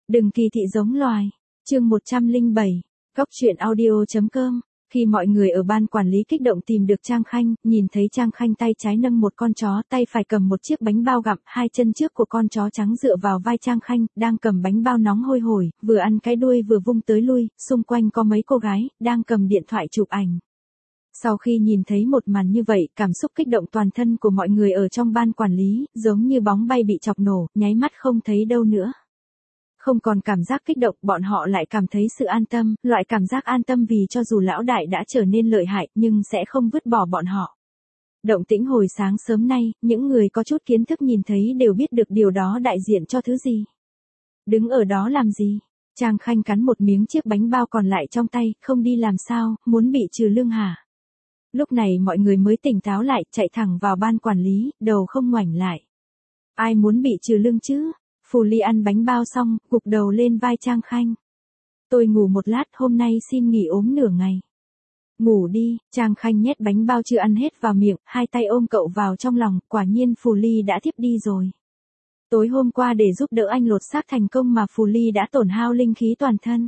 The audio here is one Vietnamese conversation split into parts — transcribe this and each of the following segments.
Đừng kỳ thị giống loài. Chương 107. Góc truyện audio.com. Khi mọi người ở ban quản lý kích động tìm được Trang Khanh, nhìn thấy Trang Khanh tay trái nâng một con chó, tay phải cầm một chiếc bánh bao gặm, hai chân trước của con chó trắng dựa vào vai Trang Khanh, đang cầm bánh bao nóng hôi hổi, vừa ăn cái đuôi vừa vung tới lui, xung quanh có mấy cô gái, đang cầm điện thoại chụp ảnh. Sau khi nhìn thấy một màn như vậy, cảm xúc kích động toàn thân của mọi người ở trong ban quản lý, giống như bóng bay bị chọc nổ, nháy mắt không thấy đâu nữa. Không còn cảm giác kích động, bọn họ lại cảm thấy sự an tâm, loại cảm giác an tâm vì cho dù lão đại đã trở nên lợi hại, nhưng sẽ không vứt bỏ bọn họ. Động tĩnh hồi sáng sớm nay, những người có chút kiến thức nhìn thấy đều biết được điều đó đại diện cho thứ gì. Đứng ở đó làm gì? Trang Khanh cắn một miếng chiếc bánh bao còn lại trong tay, không đi làm sao, muốn bị trừ lương hả? Lúc này mọi người mới tỉnh táo lại, chạy thẳng vào ban quản lý, đầu không ngoảnh lại. Ai muốn bị trừ lương chứ? Phù Ly ăn bánh bao xong, gục đầu lên vai Trang Khanh. Tôi ngủ một lát, hôm nay xin nghỉ ốm nửa ngày. Ngủ đi, Trang Khanh nhét bánh bao chưa ăn hết vào miệng, hai tay ôm cậu vào trong lòng, quả nhiên Phù Ly đã thiếp đi rồi. Tối hôm qua để giúp đỡ anh lột xác thành công mà Phù Ly đã tổn hao linh khí toàn thân.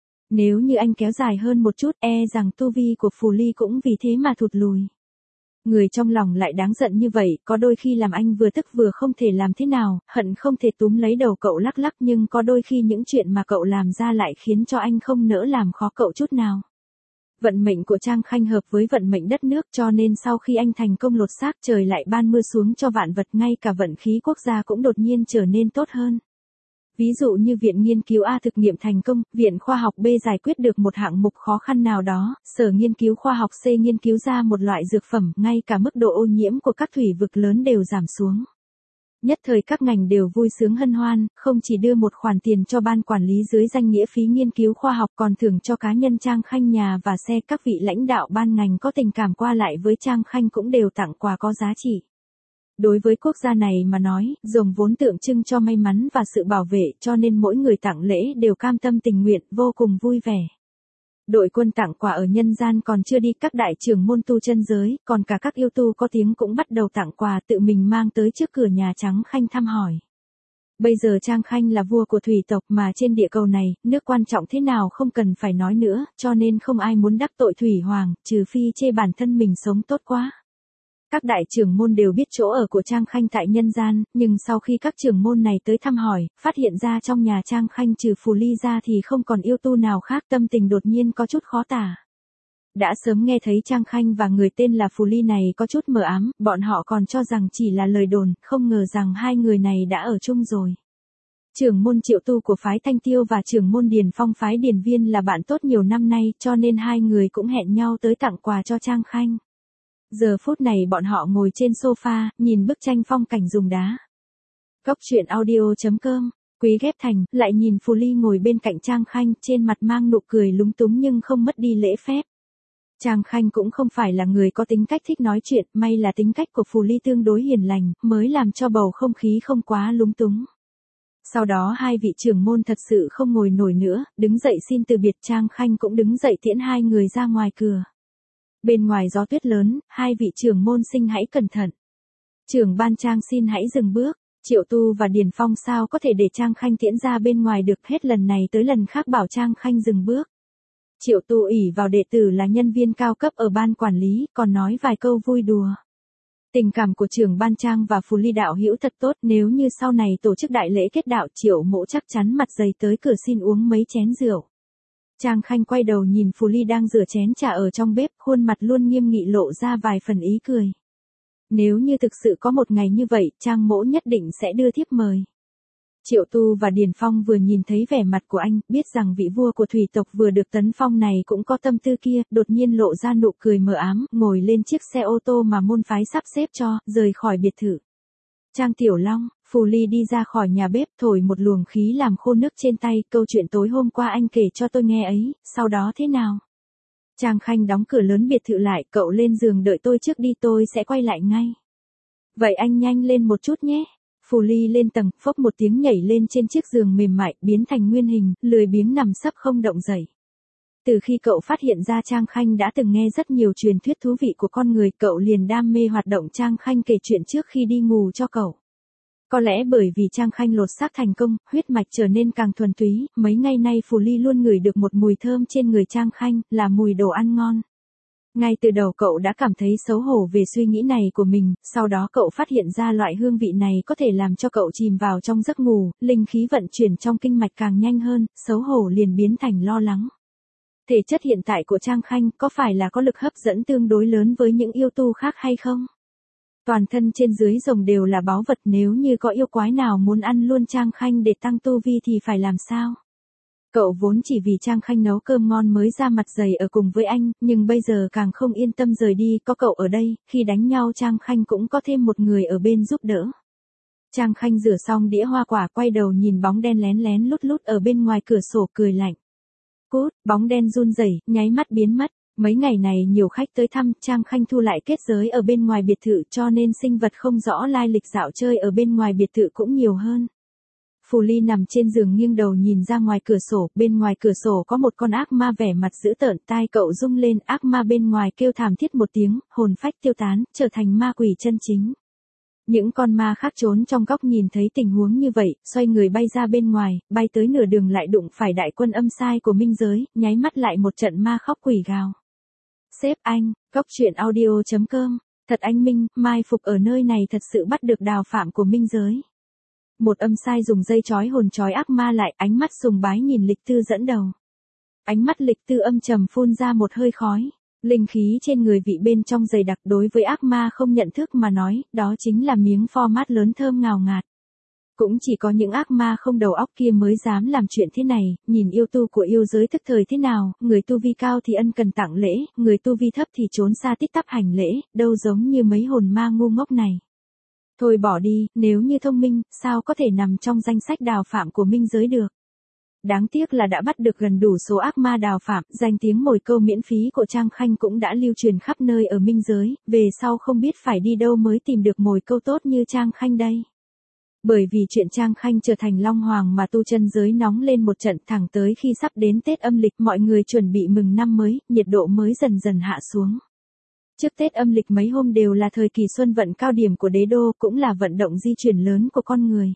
Nếu như anh kéo dài hơn một chút, rằng tu vi của Phù Ly cũng vì thế mà thụt lùi. Người trong lòng lại đáng giận như vậy, có đôi khi làm anh vừa tức vừa không thể làm thế nào, hận không thể túm lấy đầu cậu lắc lắc, nhưng có đôi khi những chuyện mà cậu làm ra lại khiến cho anh không nỡ làm khó cậu chút nào. Vận mệnh của Trang Khanh hợp với vận mệnh đất nước, cho nên sau khi anh thành công lột xác, trời lại ban mưa xuống cho vạn vật, ngay cả vận khí quốc gia cũng đột nhiên trở nên tốt hơn. Ví dụ như Viện Nghiên cứu A thực nghiệm thành công, Viện Khoa học B giải quyết được một hạng mục khó khăn nào đó, Sở Nghiên cứu Khoa học C nghiên cứu ra một loại dược phẩm, ngay cả mức độ ô nhiễm của các thủy vực lớn đều giảm xuống. Nhất thời các ngành đều vui sướng hân hoan, không chỉ đưa một khoản tiền cho ban quản lý dưới danh nghĩa phí nghiên cứu khoa học, còn thưởng cho cá nhân Trang Khanh nhà và xe. Các vị lãnh đạo ban ngành có tình cảm qua lại với Trang Khanh cũng đều tặng quà có giá trị. Đối với quốc gia này mà nói, dòng vốn tượng trưng cho may mắn và sự bảo vệ, cho nên mỗi người tặng lễ đều cam tâm tình nguyện, vô cùng vui vẻ. Đội quân tặng quà ở nhân gian còn chưa đi, các đại trưởng môn tu chân giới, còn cả các yêu tu có tiếng cũng bắt đầu tặng quà, tự mình mang tới trước cửa nhà Trang Khanh thăm hỏi. Bây giờ Trang Khanh là vua của thủy tộc mà trên địa cầu này, nước quan trọng thế nào không cần phải nói nữa, cho nên không ai muốn đắc tội thủy hoàng, trừ phi chê bản thân mình sống tốt quá. Các đại trưởng môn đều biết chỗ ở của Trang Khanh tại nhân gian, nhưng sau khi các trưởng môn này tới thăm hỏi, phát hiện ra trong nhà Trang Khanh trừ Phù Ly ra thì không còn yêu tu nào khác, tâm tình đột nhiên có chút khó tả. Đã sớm nghe thấy Trang Khanh và người tên là Phù Ly này có chút mờ ám, bọn họ còn cho rằng chỉ là lời đồn, không ngờ rằng hai người này đã ở chung rồi. Trưởng môn Triệu Tu của phái Thanh Tiêu và trưởng môn Điền Phong phái Điền Viên là bạn tốt nhiều năm nay, cho nên hai người cũng hẹn nhau tới tặng quà cho Trang Khanh. Giờ phút này bọn họ ngồi trên sofa, nhìn bức tranh phong cảnh dùng đá. Góc truyện audio.com. Quý ghép thành, lại nhìn Phù Ly ngồi bên cạnh Trang Khanh, trên mặt mang nụ cười lúng túng nhưng không mất đi lễ phép. Trang Khanh cũng không phải là người có tính cách thích nói chuyện, may là tính cách của Phù Ly tương đối hiền lành, mới làm cho bầu không khí không quá lúng túng. Sau đó hai vị trưởng môn thật sự không ngồi nổi nữa, đứng dậy xin từ biệt. Trang Khanh cũng đứng dậy tiễn hai người ra ngoài cửa. Bên ngoài gió tuyết lớn, hai vị trưởng môn xin hãy cẩn thận. Trưởng ban Trang xin hãy dừng bước. Triệu Tu và Điền Phong sao có thể để Trang Khanh tiễn ra bên ngoài được, hết lần này tới lần khác bảo Trang Khanh dừng bước. Triệu Tu ỷ vào đệ tử là nhân viên cao cấp ở ban quản lý, còn nói vài câu vui đùa. Tình cảm của trưởng ban Trang và Phù Ly đạo hữu thật tốt, nếu như sau này tổ chức đại lễ kết đạo, Triệu Mỗ chắc chắn mặt dày tới cửa xin uống mấy chén rượu. Trang Khanh quay đầu nhìn Phù Ly đang rửa chén trà ở trong bếp, khuôn mặt luôn nghiêm nghị lộ ra vài phần ý cười. Nếu như thực sự có một ngày như vậy, Trang Mỗ nhất định sẽ đưa thiếp mời. Triệu Tu và Điền Phong vừa nhìn thấy vẻ mặt của anh, biết rằng vị vua của thủy tộc vừa được tấn phong này cũng có tâm tư kia, đột nhiên lộ ra nụ cười mờ ám, ngồi lên chiếc xe ô tô mà môn phái sắp xếp cho, rời khỏi biệt thự. Trang Tiểu Long, Phù Ly đi ra khỏi nhà bếp, thổi một luồng khí làm khô nước trên tay, câu chuyện tối hôm qua anh kể cho tôi nghe ấy, sau đó thế nào? Trang Khanh đóng cửa lớn biệt thự lại, cậu lên giường đợi tôi trước đi, tôi sẽ quay lại ngay. Vậy anh nhanh lên một chút nhé. Phù Ly lên tầng, phốc một tiếng nhảy lên trên chiếc giường mềm mại, biến thành nguyên hình, lười biếng nằm sấp không động dậy. Từ khi cậu phát hiện ra Trang Khanh đã từng nghe rất nhiều truyền thuyết thú vị của con người, cậu liền đam mê hoạt động Trang Khanh kể chuyện trước khi đi ngủ cho cậu. Có lẽ bởi vì Trang Khanh lột xác thành công, huyết mạch trở nên càng thuần túy, mấy ngày nay Phù Ly luôn ngửi được một mùi thơm trên người Trang Khanh, là mùi đồ ăn ngon. Ngay từ đầu cậu đã cảm thấy xấu hổ về suy nghĩ này của mình, sau đó cậu phát hiện ra loại hương vị này có thể làm cho cậu chìm vào trong giấc ngủ, linh khí vận chuyển trong kinh mạch càng nhanh hơn, xấu hổ liền biến thành lo lắng. Thể chất hiện tại của Trang Khanh có phải là có lực hấp dẫn tương đối lớn với những yêu tu khác hay không? Toàn thân trên dưới rồng đều là báu vật, nếu như có yêu quái nào muốn ăn luôn Trang Khanh để tăng tu vi thì phải làm sao? Cậu vốn chỉ vì Trang Khanh nấu cơm ngon mới ra mặt dày ở cùng với anh, nhưng bây giờ càng không yên tâm rời đi, có cậu ở đây, khi đánh nhau Trang Khanh cũng có thêm một người ở bên giúp đỡ. Trang Khanh rửa xong đĩa hoa quả quay đầu nhìn bóng đen lén lén lút lút ở bên ngoài cửa sổ cười lạnh. Cút, bóng đen run rẩy, nháy mắt biến mất. Mấy ngày này nhiều khách tới thăm, Trang Khanh thu lại kết giới ở bên ngoài biệt thự cho nên sinh vật không rõ lai lịch dạo chơi ở bên ngoài biệt thự cũng nhiều hơn. Phù Ly nằm trên giường nghiêng đầu nhìn ra ngoài cửa sổ, bên ngoài cửa sổ có một con ác ma vẻ mặt dữ tợn, tai cậu rung lên, ác ma bên ngoài kêu thảm thiết một tiếng, hồn phách tiêu tán, trở thành ma quỷ chân chính. Những con ma khác trốn trong góc nhìn thấy tình huống như vậy, xoay người bay ra bên ngoài, bay tới nửa đường lại đụng phải đại quân âm sai của minh giới, nháy mắt lại một trận ma khóc quỷ gào. Sếp anh, góc truyện audio.com, thật anh Minh, mai phục ở nơi này thật sự bắt được đào phạm của minh giới. Một âm sai dùng dây trói hồn trói ác ma lại, ánh mắt sùng bái nhìn Lịch Tư dẫn đầu. Ánh mắt Lịch Tư âm trầm phun ra một hơi khói. Linh khí trên người vị bên trong dày đặc, đối với ác ma không nhận thức mà nói, đó chính là miếng format lớn thơm ngào ngạt. Cũng chỉ có những ác ma không đầu óc kia mới dám làm chuyện thế này, nhìn yêu tu của yêu giới thức thời thế nào, người tu vi cao thì ân cần tặng lễ, người tu vi thấp thì trốn xa tít tắp hành lễ, đâu giống như mấy hồn ma ngu ngốc này. Thôi bỏ đi, nếu như thông minh, sao có thể nằm trong danh sách đào phạm của minh giới được. Đáng tiếc là đã bắt được gần đủ số ác ma đào phạm, danh tiếng mồi câu miễn phí của Trang Khanh cũng đã lưu truyền khắp nơi ở minh giới, về sau không biết phải đi đâu mới tìm được mồi câu tốt như Trang Khanh đây. Bởi vì chuyện Trang Khanh trở thành Long Hoàng mà tu chân giới nóng lên một trận, thẳng tới khi sắp đến Tết âm lịch mọi người chuẩn bị mừng năm mới, nhiệt độ mới dần dần hạ xuống. Trước Tết âm lịch mấy hôm đều là thời kỳ xuân vận cao điểm của đế đô, cũng là vận động di chuyển lớn của con người.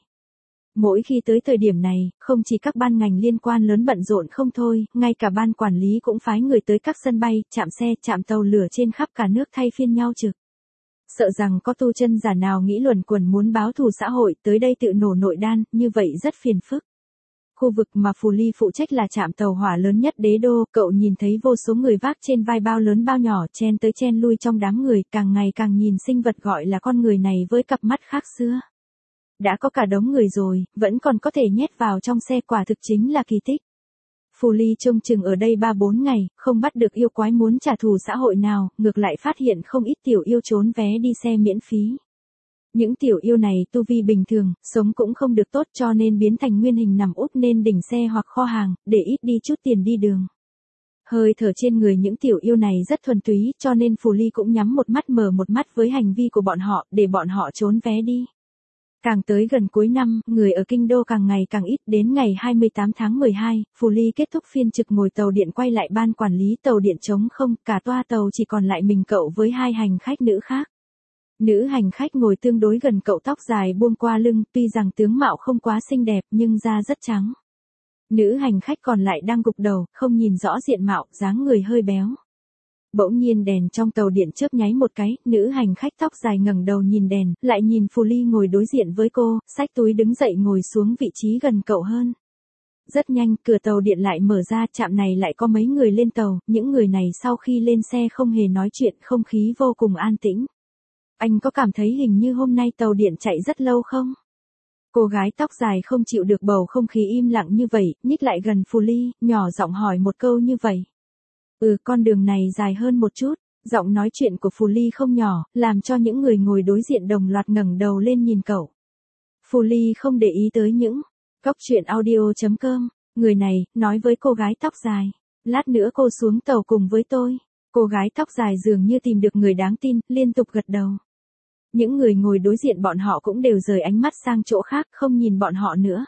Mỗi khi tới thời điểm này, không chỉ các ban ngành liên quan lớn bận rộn không thôi, ngay cả ban quản lý cũng phái người tới các sân bay, trạm xe, trạm tàu lửa trên khắp cả nước thay phiên nhau trực. Sợ rằng có tu chân giả nào nghĩ luẩn quẩn muốn báo thù xã hội, tới đây tự nổ nội đan, như vậy rất phiền phức. Khu vực mà Phù Ly phụ trách là trạm tàu hỏa lớn nhất đế đô, cậu nhìn thấy vô số người vác trên vai bao lớn bao nhỏ, chen tới chen lui trong đám người, càng ngày càng nhìn sinh vật gọi là con người này với cặp mắt khác xưa. Đã có cả đống người rồi, vẫn còn có thể nhét vào trong xe, quả thực chính là kỳ tích. Phù Ly trông chừng ở đây 3-4 ngày, không bắt được yêu quái muốn trả thù xã hội nào, ngược lại phát hiện không ít tiểu yêu trốn vé đi xe miễn phí. Những tiểu yêu này tu vi bình thường, sống cũng không được tốt cho nên biến thành nguyên hình nằm úp nên đỉnh xe hoặc kho hàng, để ít đi chút tiền đi đường. Hơi thở trên người những tiểu yêu này rất thuần túy, cho nên Phù Ly cũng nhắm một mắt mở một mắt với hành vi của bọn họ, để bọn họ trốn vé đi. Càng tới gần cuối năm, người ở kinh đô càng ngày càng ít, đến ngày 28 tháng 12, Phù Ly kết thúc phiên trực ngồi tàu điện quay lại ban quản lý, tàu điện trống không, cả toa tàu chỉ còn lại mình cậu với 2 hành khách nữ khác. Nữ hành khách ngồi tương đối gần cậu, tóc dài buông qua lưng, tuy rằng tướng mạo không quá xinh đẹp nhưng da rất trắng. Nữ hành khách còn lại đang gục đầu, không nhìn rõ diện mạo, dáng người hơi béo. Bỗng nhiên đèn trong tàu điện chớp nháy một cái, nữ hành khách tóc dài ngẩng đầu nhìn đèn, lại nhìn Phù Ly ngồi đối diện với cô, xách túi đứng dậy ngồi xuống vị trí gần cậu hơn. Rất nhanh, cửa tàu điện lại mở ra, trạm này lại có mấy người lên tàu, những người này sau khi lên xe không hề nói chuyện, không khí vô cùng an tĩnh. Anh có cảm thấy hình như hôm nay tàu điện chạy rất lâu không? Cô gái tóc dài không chịu được bầu không khí im lặng như vậy, nhích lại gần Phù Ly, nhỏ giọng hỏi một câu như vậy. Con đường này dài hơn một chút. Giọng nói chuyện của Phù Ly không nhỏ, làm cho những người ngồi đối diện đồng loạt ngẩng đầu lên nhìn cậu. Phù Ly không để ý tới những góc truyện audio.com, người này, nói với cô gái tóc dài. Lát nữa cô xuống tàu cùng với tôi. Cô gái tóc dài dường như tìm được người đáng tin, liên tục gật đầu. Những người ngồi đối diện bọn họ cũng đều rời ánh mắt sang chỗ khác, không nhìn bọn họ nữa.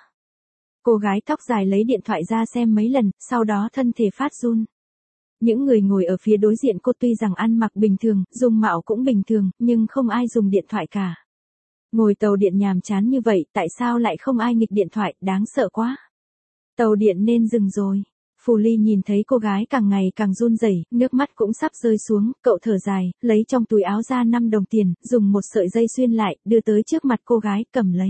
Cô gái tóc dài lấy điện thoại ra xem mấy lần, sau đó thân thể phát run. Những người ngồi ở phía đối diện cô tuy rằng ăn mặc bình thường, dung mạo cũng bình thường, nhưng không ai dùng điện thoại cả. Ngồi tàu điện nhàm chán như vậy, tại sao lại không ai nghịch điện thoại, đáng sợ quá. Tàu điện nên dừng rồi. Phù Ly nhìn thấy cô gái càng ngày càng run rẩy, nước mắt cũng sắp rơi xuống, cậu thở dài, lấy trong túi áo ra 5 đồng tiền, dùng một sợi dây xuyên lại, đưa tới trước mặt cô gái, cầm lấy.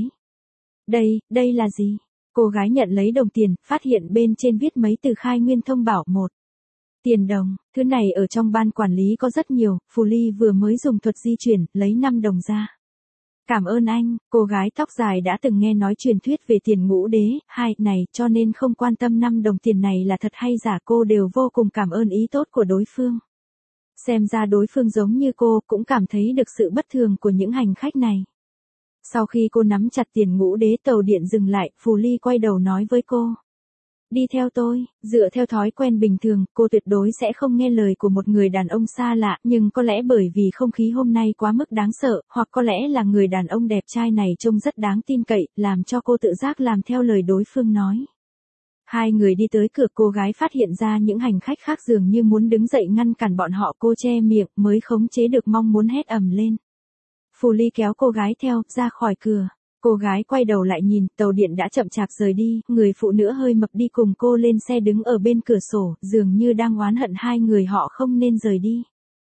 Đây là gì? Cô gái nhận lấy đồng tiền, phát hiện bên trên viết mấy từ khai nguyên thông bảo 1. Tiền đồng, thứ này ở trong ban quản lý có rất nhiều, Phù Ly vừa mới dùng thuật di chuyển, lấy 5 đồng ra. Cảm ơn anh, cô gái tóc dài đã từng nghe nói truyền thuyết về tiền ngũ đế, này, cho nên không quan tâm 5 đồng tiền này là thật hay giả, cô đều vô cùng cảm ơn ý tốt của đối phương. Xem ra đối phương giống như cô, cũng cảm thấy được sự bất thường của những hành khách này. Sau khi cô nắm chặt tiền ngũ đế, tàu điện dừng lại, Phù Ly quay đầu nói với cô. Đi theo tôi, dựa theo thói quen bình thường, cô tuyệt đối sẽ không nghe lời của một người đàn ông xa lạ, nhưng có lẽ bởi vì không khí hôm nay quá mức đáng sợ, hoặc có lẽ là người đàn ông đẹp trai này trông rất đáng tin cậy, làm cho cô tự giác làm theo lời đối phương nói. Hai người đi tới cửa, cô gái phát hiện ra những hành khách khác dường như muốn đứng dậy ngăn cản bọn họ, cô che miệng, mới khống chế được mong muốn hét ầm lên. Phù Ly kéo cô gái theo, ra khỏi cửa. Cô gái quay đầu lại nhìn, tàu điện đã chậm chạp rời đi, người phụ nữ hơi mập đi cùng cô lên xe đứng ở bên cửa sổ, dường như đang oán hận hai người họ không nên rời đi.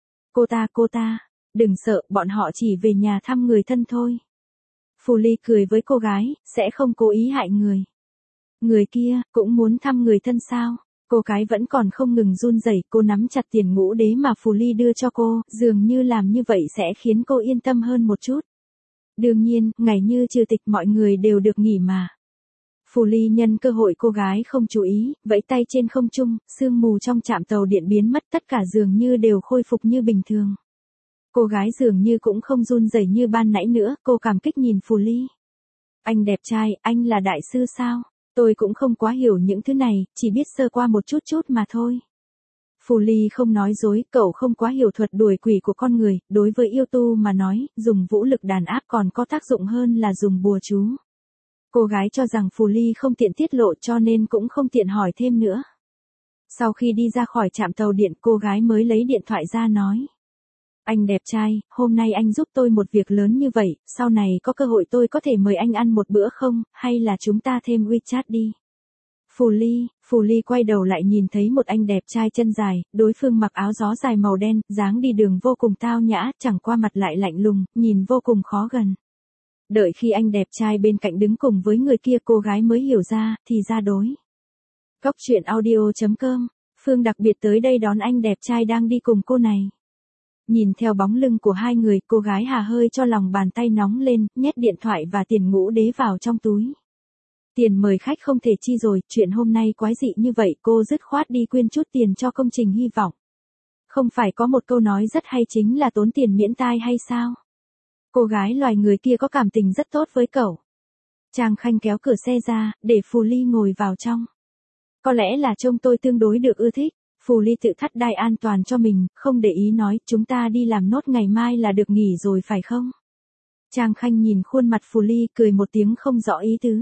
Cô ta, đừng sợ, bọn họ chỉ về nhà thăm người thân thôi. Phù Ly cười với cô gái, sẽ không cố ý hại người. Người kia, cũng muốn thăm người thân sao? Cô gái vẫn còn không ngừng run rẩy, cô nắm chặt tiền ngũ đế mà Phù Ly đưa cho cô, dường như làm như vậy sẽ khiến cô yên tâm hơn một chút. Đương nhiên, ngày như trừ tịch mọi người đều được nghỉ mà. Phù Ly nhân cơ hội cô gái không chú ý, vẫy tay trên không trung, sương mù trong trạm tàu điện biến mất, tất cả dường như đều khôi phục như bình thường. Cô gái dường như cũng không run rẩy như ban nãy nữa, cô cảm kích nhìn Phù Ly. Anh đẹp trai, anh là đại sư sao? Tôi cũng không quá hiểu những thứ này, chỉ biết sơ qua một chút mà thôi. Phù Ly không nói dối, cậu không quá hiểu thuật đuổi quỷ của con người, đối với yêu tu mà nói, dùng vũ lực đàn áp còn có tác dụng hơn là dùng bùa chú. Cô gái cho rằng Phù Ly không tiện tiết lộ cho nên cũng không tiện hỏi thêm nữa. Sau khi đi ra khỏi trạm tàu điện, cô gái mới lấy điện thoại ra nói. Anh đẹp trai, hôm nay anh giúp tôi một việc lớn như vậy, sau này có cơ hội tôi có thể mời anh ăn một bữa không, hay là chúng ta thêm WeChat đi. Phù Ly quay đầu lại nhìn thấy một anh đẹp trai chân dài, đối phương mặc áo gió dài màu đen, dáng đi đường vô cùng tao nhã, chẳng qua mặt lại lạnh lùng, nhìn vô cùng khó gần. Đợi khi anh đẹp trai bên cạnh đứng cùng với người kia, cô gái mới hiểu ra, thì ra đối. Cóc truyện audio.com, Phương đặc biệt tới đây đón anh đẹp trai đang đi cùng cô này. Nhìn theo bóng lưng của hai người, cô gái hà hơi cho lòng bàn tay nóng lên, nhét điện thoại và tiền ngũ đế vào trong túi. Tiền mời khách không thể chi rồi, chuyện hôm nay quái dị như vậy, cô dứt khoát đi quyên chút tiền cho công trình hy vọng. Không phải có một câu nói rất hay chính là tốn tiền miễn tai hay sao? Cô gái loài người kia có cảm tình rất tốt với cậu. Trang Khanh kéo cửa xe ra, để Phù Ly ngồi vào trong. Có lẽ là trông tôi tương đối được ưa thích. Phù Ly tự thắt đai an toàn cho mình, không để ý nói, chúng ta đi làm nốt ngày mai là được nghỉ rồi phải không? Trang Khanh nhìn khuôn mặt Phù Ly cười một tiếng không rõ ý tứ.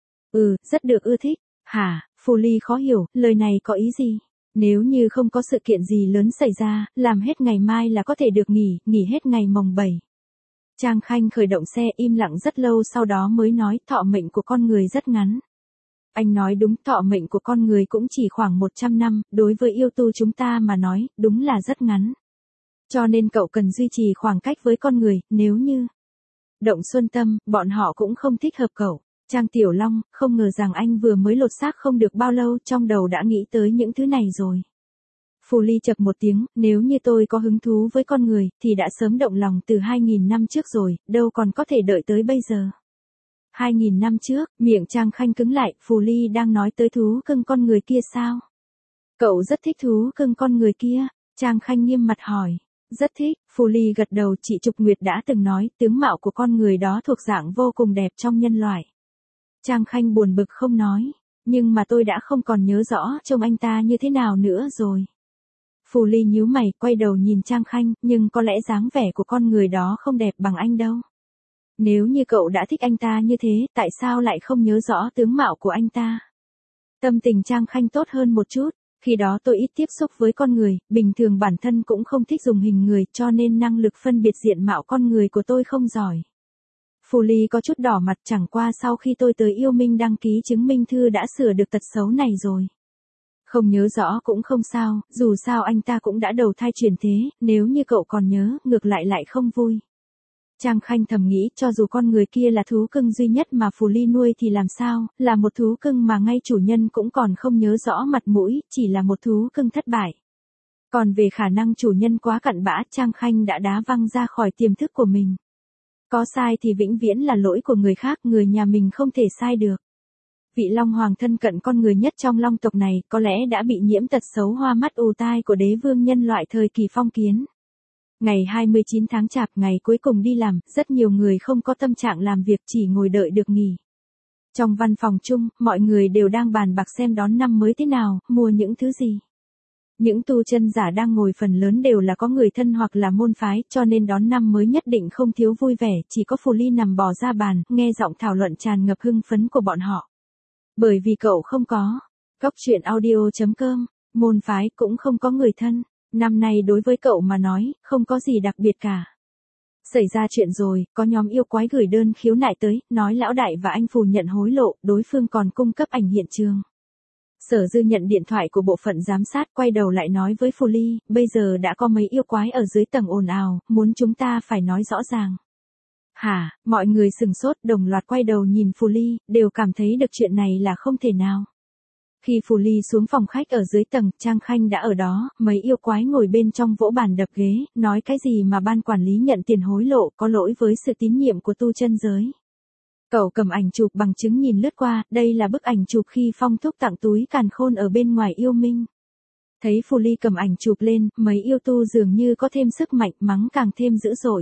Rất được ưa thích. Hả? Phù Ly khó hiểu, lời này có ý gì? Nếu như không có sự kiện gì lớn xảy ra, làm hết ngày mai là có thể được nghỉ hết ngày mồng 7. Trang Khanh khởi động xe im lặng rất lâu sau đó mới nói, thọ mệnh của con người rất ngắn. Anh nói đúng, thọ mệnh của con người cũng chỉ khoảng 100 năm, đối với yêu tu chúng ta mà nói, đúng là rất ngắn. Cho nên cậu cần duy trì khoảng cách với con người, nếu như động xuân tâm, bọn họ cũng không thích hợp cậu. Trang Tiểu Long, không ngờ rằng anh vừa mới lột xác không được bao lâu, trong đầu đã nghĩ tới những thứ này rồi. Phù Ly chập một tiếng, nếu như tôi có hứng thú với con người, thì đã sớm động lòng từ 2.000 năm trước rồi, đâu còn có thể đợi tới bây giờ. 2.000 năm trước, miệng Trang Khanh cứng lại, Phù Ly đang nói tới thú cưng con người kia sao? Cậu rất thích thú cưng con người kia, Trang Khanh nghiêm mặt hỏi. Rất thích, Phù Ly gật đầu, chị Trục Nguyệt đã từng nói, tướng mạo của con người đó thuộc dạng vô cùng đẹp trong nhân loại. Trang Khanh buồn bực không nói, nhưng mà tôi đã không còn nhớ rõ trông anh ta như thế nào nữa rồi. Phù Ly nhíu mày, quay đầu nhìn Trang Khanh, nhưng có lẽ dáng vẻ của con người đó không đẹp bằng anh đâu. Nếu như cậu đã thích anh ta như thế, tại sao lại không nhớ rõ tướng mạo của anh ta? Tâm tình Trang Khanh tốt hơn một chút, khi đó tôi ít tiếp xúc với con người, bình thường bản thân cũng không thích dùng hình người, cho nên năng lực phân biệt diện mạo con người của tôi không giỏi. Phù Ly có chút đỏ mặt, chẳng qua sau khi tôi tới Yêu Minh đăng ký chứng minh thư đã sửa được tật xấu này rồi. Không nhớ rõ cũng không sao, dù sao anh ta cũng đã đầu thai chuyển thế, nếu như cậu còn nhớ, ngược lại không vui. Trang Khanh thầm nghĩ, cho dù con người kia là thú cưng duy nhất mà Phù Ly nuôi thì làm sao, là một thú cưng mà ngay chủ nhân cũng còn không nhớ rõ mặt mũi, chỉ là một thú cưng thất bại. Còn về khả năng chủ nhân quá cặn bã, Trang Khanh đã đá văng ra khỏi tiềm thức của mình. Có sai thì vĩnh viễn là lỗi của người khác, người nhà mình không thể sai được. Vị Long Hoàng thân cận con người nhất trong Long tộc này, có lẽ đã bị nhiễm tật xấu hoa mắt ù tai của đế vương nhân loại thời kỳ phong kiến. Ngày 29 tháng Chạp, ngày cuối cùng đi làm, rất nhiều người không có tâm trạng làm việc, chỉ ngồi đợi được nghỉ. Trong văn phòng chung, mọi người đều đang bàn bạc xem đón năm mới thế nào, mua những thứ gì. Những tu chân giả đang ngồi phần lớn đều là có người thân hoặc là môn phái, cho nên đón năm mới nhất định không thiếu vui vẻ, chỉ có Phù Ly nằm bò ra bàn, nghe giọng thảo luận tràn ngập hưng phấn của bọn họ. Bởi vì cậu không có. Góc truyện audio.com, môn phái cũng không có người thân. Năm nay đối với cậu mà nói, không có gì đặc biệt cả. Xảy ra chuyện rồi, có nhóm yêu quái gửi đơn khiếu nại tới, nói lão đại và anh Phù nhận hối lộ, đối phương còn cung cấp ảnh hiện trường. Sở Dư nhận điện thoại của bộ phận giám sát, quay đầu lại nói với Phù Ly, bây giờ đã có mấy yêu quái ở dưới tầng ồn ào, muốn chúng ta phải nói rõ ràng. Hả, mọi người sừng sốt, đồng loạt quay đầu nhìn Phù Ly, đều cảm thấy được chuyện này là không thể nào. Khi Phù Ly xuống phòng khách ở dưới tầng, Trang Khanh đã ở đó, mấy yêu quái ngồi bên trong vỗ bàn đập ghế, nói cái gì mà ban quản lý nhận tiền hối lộ, có lỗi với sự tín nhiệm của tu chân giới. Cậu cầm ảnh chụp bằng chứng nhìn lướt qua, đây là bức ảnh chụp khi Phong Thúc tặng túi càn khôn ở bên ngoài Yêu Minh. Thấy Phù Ly cầm ảnh chụp lên, mấy yêu tu dường như có thêm sức mạnh, mắng càng thêm dữ dội.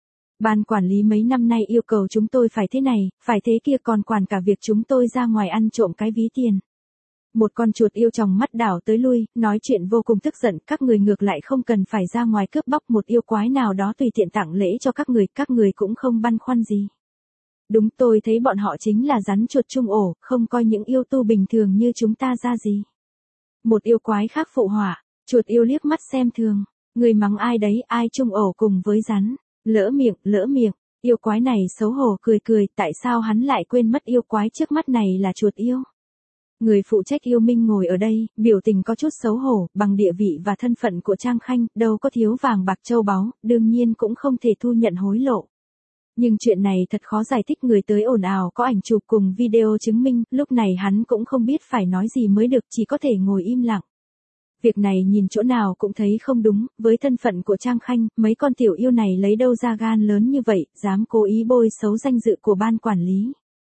Ban quản lý mấy năm nay yêu cầu chúng tôi phải thế này, phải thế kia, còn quản cả việc chúng tôi ra ngoài ăn trộm cái ví tiền. Một con chuột yêu tròng mắt đảo tới lui, nói chuyện vô cùng tức giận, các người ngược lại không cần phải ra ngoài cướp bóc một yêu quái nào đó tùy tiện tặng lễ cho các người cũng không băn khoăn gì. Đúng, tôi thấy bọn họ chính là rắn chuột chung ổ, không coi những yêu tu bình thường như chúng ta ra gì. Một yêu quái khác phụ họa, chuột yêu liếc mắt xem thường, người mắng ai đấy, ai chung ổ cùng với rắn, lỡ miệng, yêu quái này xấu hổ cười, tại sao hắn lại quên mất yêu quái trước mắt này là chuột yêu. Người phụ trách Yêu Minh ngồi ở đây, biểu tình có chút xấu hổ, bằng địa vị và thân phận của Trang Khanh, đâu có thiếu vàng bạc châu báu, đương nhiên cũng không thể thu nhận hối lộ. Nhưng chuyện này thật khó giải thích, người tới ồn ào có ảnh chụp cùng video chứng minh, lúc này hắn cũng không biết phải nói gì mới được, chỉ có thể ngồi im lặng. Việc này nhìn chỗ nào cũng thấy không đúng, với thân phận của Trang Khanh, mấy con tiểu yêu này lấy đâu ra gan lớn như vậy, dám cố ý bôi xấu danh dự của ban quản lý.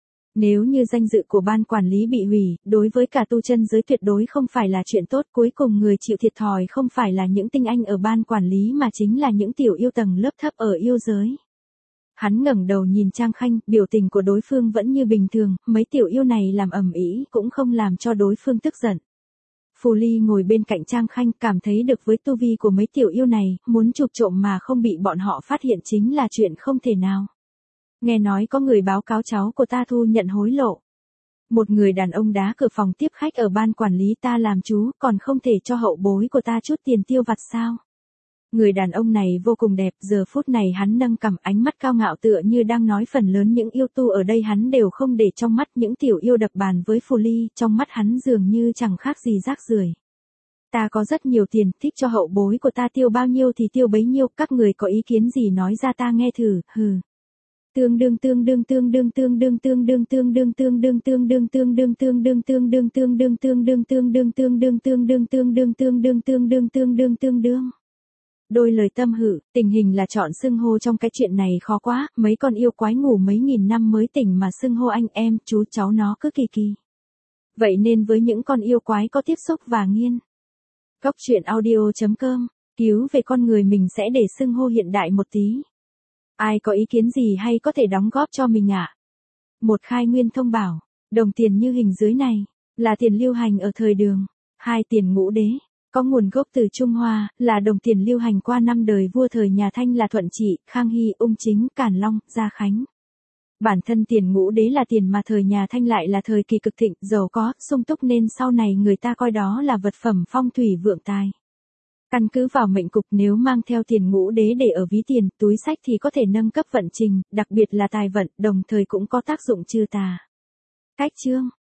Nếu như danh dự của ban quản lý bị hủy, đối với cả tu chân giới tuyệt đối không phải là chuyện tốt, cuối cùng người chịu thiệt thòi không phải là những tinh anh ở ban quản lý mà chính là những tiểu yêu tầng lớp thấp ở yêu giới. Hắn ngẩng đầu nhìn Trang Khanh, biểu tình của đối phương vẫn như bình thường, mấy tiểu yêu này làm ầm ĩ cũng không làm cho đối phương tức giận. Phù Ly ngồi bên cạnh Trang Khanh, cảm thấy được với tu vi của mấy tiểu yêu này, muốn chụp trộm mà không bị bọn họ phát hiện chính là chuyện không thể nào. Nghe nói có người báo cáo cháu của ta thu nhận hối lộ. Một người đàn ông đá cửa phòng tiếp khách ở ban quản lý, ta làm chú, còn không thể cho hậu bối của ta chút tiền tiêu vặt sao? Người đàn ông này vô cùng đẹp, giờ phút này hắn nâng cằm, ánh mắt cao ngạo tựa như đang nói phần lớn những yêu tu ở đây hắn đều không để trong mắt, những tiểu yêu đập bàn với Phù Ly, trong mắt hắn dường như chẳng khác gì rác rưởi. Ta có rất nhiều tiền, thích cho hậu bối của ta tiêu bao nhiêu thì tiêu bấy nhiêu, các người có ý kiến gì nói ra ta nghe thử, hừ. Tương đương Đôi lời tâm hự, tình hình là chọn xưng hô trong cái chuyện này khó quá, mấy con yêu quái ngủ mấy nghìn năm mới tỉnh mà xưng hô anh em, chú cháu nó cứ kỳ kỳ. Vậy nên với những con yêu quái có tiếp xúc và nghiên. Góc truyện audio.com, cứu về con người mình sẽ để xưng hô hiện đại một tí. Ai có ý kiến gì hay có thể đóng góp cho mình ạ? Một khai nguyên thông bảo, đồng tiền như hình dưới này, là tiền lưu hành ở thời Đường. Hai tiền Ngũ Đế, có nguồn gốc từ Trung Hoa, là đồng tiền lưu hành qua 5 đời vua thời nhà Thanh là Thuận Trị, Khang Hy, Ung Chính, Càn Long, Gia Khánh. Bản thân tiền Ngũ Đế là tiền mà thời nhà Thanh lại là thời kỳ cực thịnh, giàu có, sung túc nên sau này người ta coi đó là vật phẩm phong thủy vượng tài. Căn cứ vào mệnh cục nếu mang theo tiền ngũ đế để ở ví tiền, túi xách thì có thể nâng cấp vận trình, đặc biệt là tài vận, đồng thời cũng có tác dụng trừ tà. Cách chương